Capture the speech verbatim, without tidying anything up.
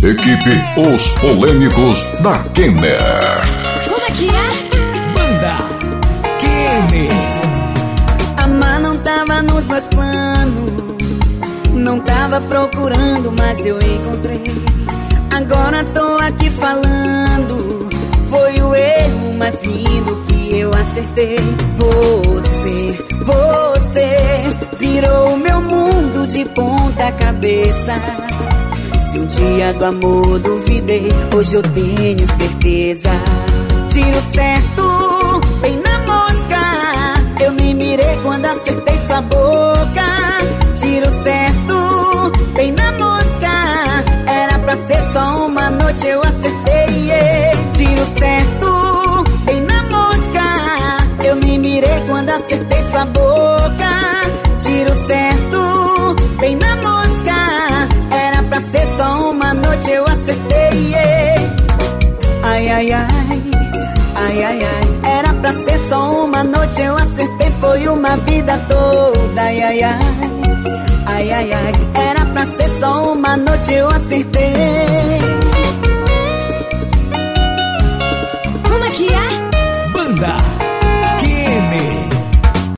Equipe Os Polêmicos da Kenner. Como é que é? Banda Kenner. Amar não tava nos meus planos, não tava procurando, mas eu encontrei. Agora tô aqui falando, foi o erro mais lindo que eu acertei. Você, você virou o meu mundo de ponta cabeça. Se um dia do amor duvidei, hoje eu tenho certeza. Tiro certo, bem na mosca, eu me mirei quando acertei sua boca. Tiro certo, bem na mosca, era pra ser só uma noite, eu acertei, yeah. Tiro certo, bem na mosca, eu me mirei quando acertei sua boca. Tiro certo, bem na mosca, era pra ser só uma noite, eu acertei, yeah. Ai, ai, ai, ai, ai, ai, era pra ser só uma noite, eu acertei, foi uma vida toda. Ai, ai, ai, ai, ai, ai, era pra ser só uma noite, eu acertei.